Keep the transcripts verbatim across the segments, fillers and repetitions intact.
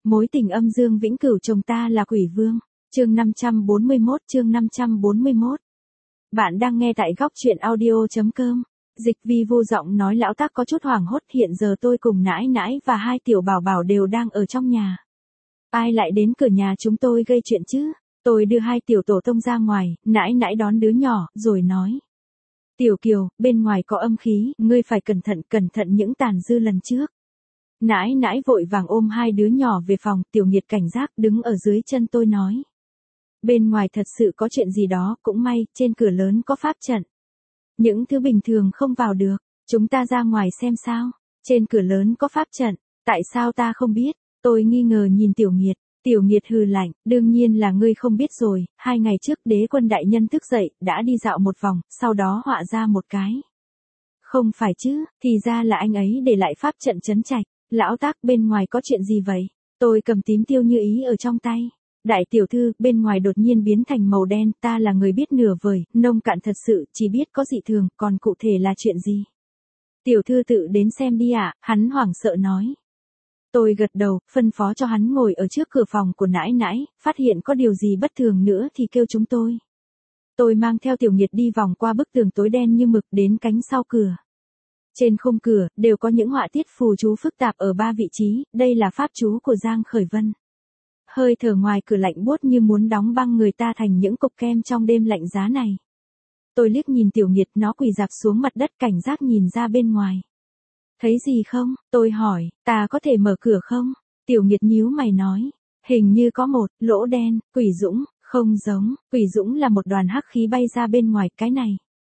Mối tình âm dương vĩnh cửu chồng ta là quỷ vương. Chương năm trăm bốn mươi mốt, chương năm trăm bốn mươi mốt. Bạn đang nghe tại góc truyện audio chấm com. Dịch Vi vô giọng nói lão tác có chút hoảng hốt, hiện giờ tôi cùng nãi nãi và hai tiểu bảo bảo đều đang ở trong nhà. Ai lại đến cửa nhà chúng tôi gây chuyện chứ? Tôi đưa hai tiểu tổ tông ra ngoài, nãi nãi đón đứa nhỏ, rồi nói. Tiểu Kiều, bên ngoài có âm khí, ngươi phải cẩn thận, cẩn thận những tàn dư lần trước. Nãi nãi vội vàng ôm hai đứa nhỏ về phòng, Tiểu Nghiệt cảnh giác đứng ở dưới chân tôi nói. Bên ngoài thật sự có chuyện gì đó, cũng may, trên cửa lớn có pháp trận. Những thứ bình thường không vào được, chúng ta ra ngoài xem sao. Trên cửa lớn có pháp trận, tại sao ta không biết? Tôi nghi ngờ nhìn Tiểu Nghiệt. Tiểu Nghiệt hừ lạnh, đương nhiên là ngươi không biết rồi, hai ngày trước đế quân đại nhân thức dậy, đã đi dạo một vòng, sau đó họa ra một cái. Không phải chứ, thì ra là anh ấy để lại pháp trận trấn trạch. Lão tác, bên ngoài có chuyện gì vậy? Tôi cầm tím tiêu như ý ở trong tay. Đại tiểu thư, bên ngoài đột nhiên biến thành màu đen, ta là người biết nửa vời, nông cạn thật sự, chỉ biết có dị thường, còn cụ thể là chuyện gì? Tiểu thư tự đến xem đi ạ, à, hắn hoảng sợ nói. Tôi gật đầu, phân phó cho hắn ngồi ở trước cửa phòng của nãi nãi, phát hiện có điều gì bất thường nữa thì kêu chúng tôi. Tôi mang theo Tiểu Nghiệt đi vòng qua bức tường tối đen như mực đến cánh sau cửa. Trên khung cửa, đều có những họa tiết phù chú phức tạp ở ba vị trí, đây là pháp chú của Giang Khởi Vân. Hơi thở ngoài cửa lạnh buốt như muốn đóng băng người ta thành những cục kem trong đêm lạnh giá này. Tôi liếc nhìn Tiểu Nghiệt, nó quỳ rạp xuống mặt đất cảnh giác nhìn ra bên ngoài. Thấy gì không? Tôi hỏi, ta có thể mở cửa không? Tiểu Nghiệt nhíu mày nói, hình như có một lỗ đen, Quỷ Dũng, không giống, Quỷ Dũng là một đoàn hắc khí bay ra bên ngoài, cái này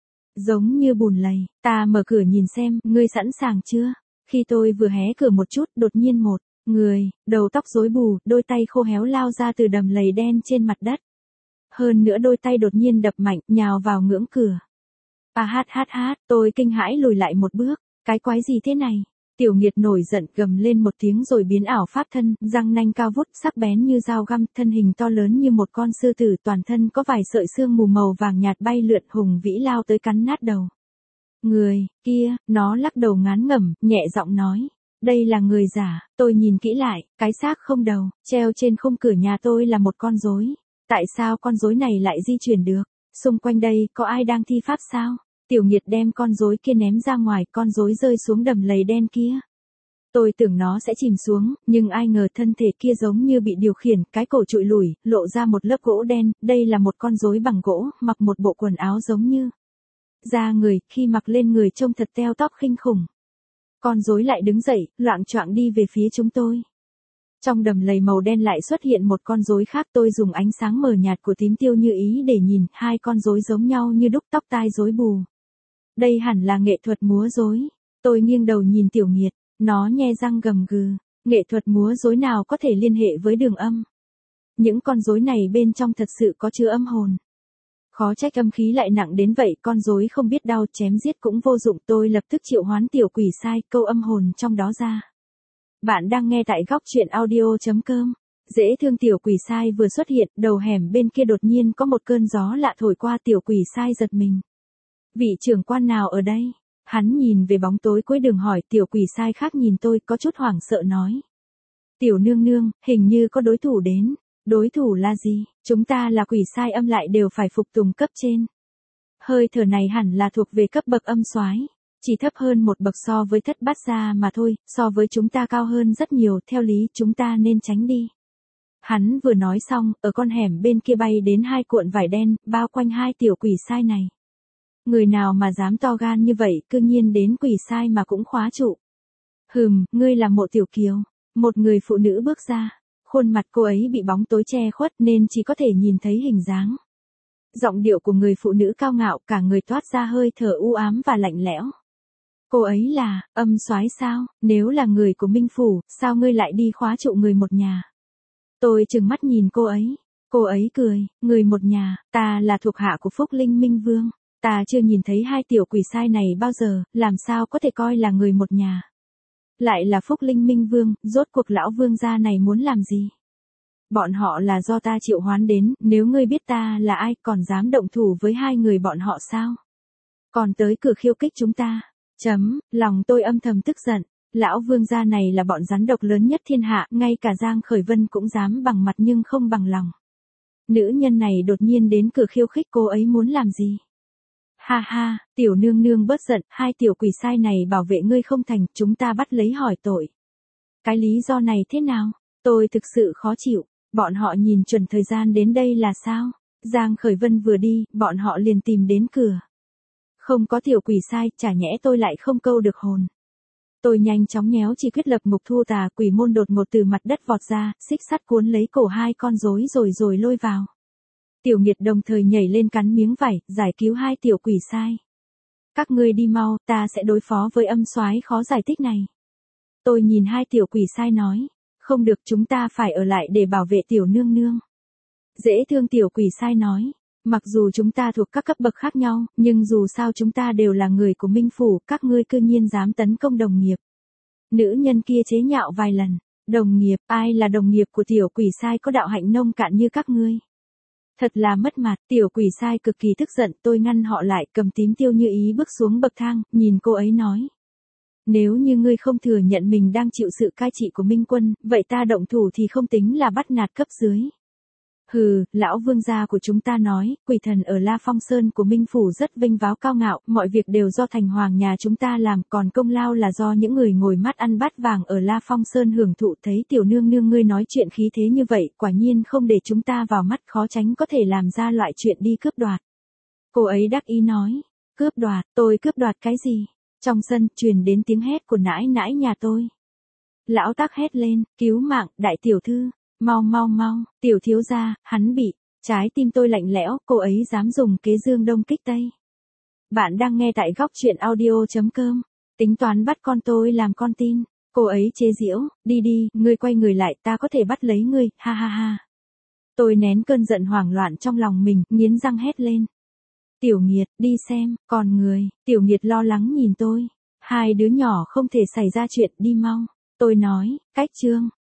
giống như bùn lầy, ta mở cửa nhìn xem, ngươi sẵn sàng chưa? Khi tôi vừa hé cửa một chút, đột nhiên một người, đầu tóc rối bù, đôi tay khô héo lao ra từ đầm lầy đen trên mặt đất. Hơn nữa đôi tay đột nhiên đập mạnh, nhào vào ngưỡng cửa. À hát hát hát, tôi kinh hãi lùi lại một bước, cái quái gì thế này? Tiểu Nghiệt nổi giận gầm lên một tiếng rồi biến ảo pháp thân, răng nanh cao vút, sắc bén như dao găm, thân hình to lớn như một con sư tử, toàn thân có vài sợi xương mù màu vàng nhạt bay lượn, hùng vĩ lao tới cắn nát đầu. Người kia, nó lắc đầu ngán ngẩm, nhẹ giọng nói, đây là người giả. Tôi nhìn kỹ lại, cái xác không đầu, treo trên khung cửa nhà tôi là một con rối. Tại sao con rối này lại di chuyển được? Xung quanh đây có ai đang thi pháp sao? Tiểu Nghiệt đem con rối kia ném ra ngoài, con rối rơi xuống đầm lầy đen kia. Tôi tưởng nó sẽ chìm xuống, nhưng ai ngờ thân thể kia giống như bị điều khiển, cái cổ trụi lủi, lộ ra một lớp gỗ đen, đây là một con rối bằng gỗ, mặc một bộ quần áo giống như da người, khi mặc lên người trông thật teo tóp khinh khủng. Con rối lại đứng dậy, loạng choạng đi về phía chúng tôi. Trong đầm lầy màu đen lại xuất hiện một con rối khác, tôi dùng ánh sáng mờ nhạt của tím tiêu như ý để nhìn, hai con rối giống nhau như đúc, tóc tai rối bù. Đây hẳn là nghệ thuật múa rối. Tôi nghiêng đầu nhìn Tiểu Nghiệt, nó nhe răng gầm gừ, nghệ thuật múa rối nào có thể liên hệ với đường âm. Những con rối này bên trong thật sự có chứa âm hồn. Khó trách âm khí lại nặng đến vậy, con rối không biết đau, chém giết cũng vô dụng, tôi lập tức triệu hoán tiểu quỷ sai, câu âm hồn trong đó ra. Bạn đang nghe tại góc truyện audio chấm com. Dễ thương tiểu quỷ sai vừa xuất hiện, đầu hẻm bên kia đột nhiên có một cơn gió lạ thổi qua, tiểu quỷ sai giật mình. Vị trưởng quan nào ở đây? Hắn nhìn về bóng tối cuối đường hỏi, tiểu quỷ sai khác nhìn tôi có chút hoảng sợ nói. Tiểu nương nương, hình như có đối thủ đến. Đối thủ là gì? Chúng ta là quỷ sai âm lại đều phải phục tùng cấp trên. Hơi thở này hẳn là thuộc về cấp bậc âm soái, chỉ thấp hơn một bậc so với thất bát gia mà thôi, so với chúng ta cao hơn rất nhiều, theo lý chúng ta nên tránh đi. Hắn vừa nói xong, ở con hẻm bên kia bay đến hai cuộn vải đen, bao quanh hai tiểu quỷ sai này. Người nào mà dám to gan như vậy, cư nhiên đến quỷ sai mà cũng khóa trụ. Hừm, ngươi là Mộ Tiểu Kiều. Một người phụ nữ bước ra. Khuôn mặt cô ấy bị bóng tối che khuất nên chỉ có thể nhìn thấy hình dáng. Giọng điệu của người phụ nữ cao ngạo, cả người toát ra hơi thở u ám và lạnh lẽo. Cô ấy là âm soái sao? Nếu là người của Minh Phủ, sao ngươi lại đi khóa trụ người một nhà? Tôi trừng mắt nhìn cô ấy. Cô ấy cười, người một nhà, ta là thuộc hạ của Phúc Linh Minh Vương. Ta chưa nhìn thấy hai tiểu quỷ sai này bao giờ, làm sao có thể coi là người một nhà. Lại là Phúc Linh Minh Vương, rốt cuộc lão vương gia này muốn làm gì? Bọn họ là do ta triệu hoán đến, nếu ngươi biết ta là ai còn dám động thủ với hai người bọn họ sao? Còn tới cửa khiêu kích chúng ta. Chấm, lòng tôi âm thầm tức giận. Lão vương gia này là bọn rắn độc lớn nhất thiên hạ, ngay cả Giang Khởi Vân cũng dám bằng mặt nhưng không bằng lòng. Nữ nhân này đột nhiên đến cửa khiêu khích, cô ấy muốn làm gì? Ha ha, tiểu nương nương bớt giận, hai tiểu quỷ sai này bảo vệ ngươi không thành, chúng ta bắt lấy hỏi tội. Cái lý do này thế nào? Tôi thực sự khó chịu, bọn họ nhìn chuẩn thời gian đến đây là sao? Giang Khởi Vân vừa đi, bọn họ liền tìm đến cửa. Không có tiểu quỷ sai, chả nhẽ tôi lại không câu được hồn. Tôi nhanh chóng nhéo chỉ quyết lập ngục thu tà, quỷ môn đột ngột từ mặt đất vọt ra, xích sắt cuốn lấy cổ hai con rối rồi rồi lôi vào. Tiểu Nghiệt đồng thời nhảy lên cắn miếng vải, giải cứu hai tiểu quỷ sai. Các ngươi đi mau, ta sẽ đối phó với âm soái khó giải thích này. Tôi nhìn hai tiểu quỷ sai nói, không được, chúng ta phải ở lại để bảo vệ tiểu nương nương. Dễ thương tiểu quỷ sai nói, mặc dù chúng ta thuộc các cấp bậc khác nhau, nhưng dù sao chúng ta đều là người của Minh Phủ, các ngươi cư nhiên dám tấn công đồng nghiệp. Nữ nhân kia chế nhạo vài lần, đồng nghiệp, ai là đồng nghiệp của tiểu quỷ sai có đạo hạnh nông cạn như các ngươi. Thật là mất mặt, tiểu quỷ sai cực kỳ tức giận, tôi ngăn họ lại, cầm tím tiêu như ý bước xuống bậc thang, nhìn cô ấy nói. Nếu như ngươi không thừa nhận mình đang chịu sự cai trị của Minh Quân, vậy ta động thủ thì không tính là bắt nạt cấp dưới. Hừ, lão vương gia của chúng ta nói, quỷ thần ở La Phong Sơn của Minh Phủ rất vinh váo cao ngạo, mọi việc đều do thành hoàng nhà chúng ta làm, còn công lao là do những người ngồi mắt ăn bát vàng ở La Phong Sơn hưởng thụ. Thấy tiểu nương nương ngươi nói chuyện khí thế như vậy, quả nhiên không để chúng ta vào mắt, khó tránh có thể làm ra loại chuyện đi cướp đoạt. Cô ấy đắc ý nói, cướp đoạt, tôi cướp đoạt cái gì? Trong sân, truyền đến tiếng hét của nãi nãi nhà tôi. Lão Tác hét lên, cứu mạng, đại tiểu thư. Mau mau mau, tiểu thiếu gia, hắn bị, trái tim tôi lạnh lẽo, cô ấy dám dùng kế dương đông kích tây. Bạn đang nghe tại góc truyện audio chấm com, tính toán bắt con tôi làm con tin, cô ấy chế giễu, đi đi, ngươi quay người lại, ta có thể bắt lấy ngươi, ha ha ha. Tôi nén cơn giận hoảng loạn trong lòng mình, nghiến răng hét lên. Tiểu Nghiệt, đi xem, còn người, Tiểu Nghiệt lo lắng nhìn tôi, hai đứa nhỏ không thể xảy ra chuyện, đi mau. Tôi nói, cách chương.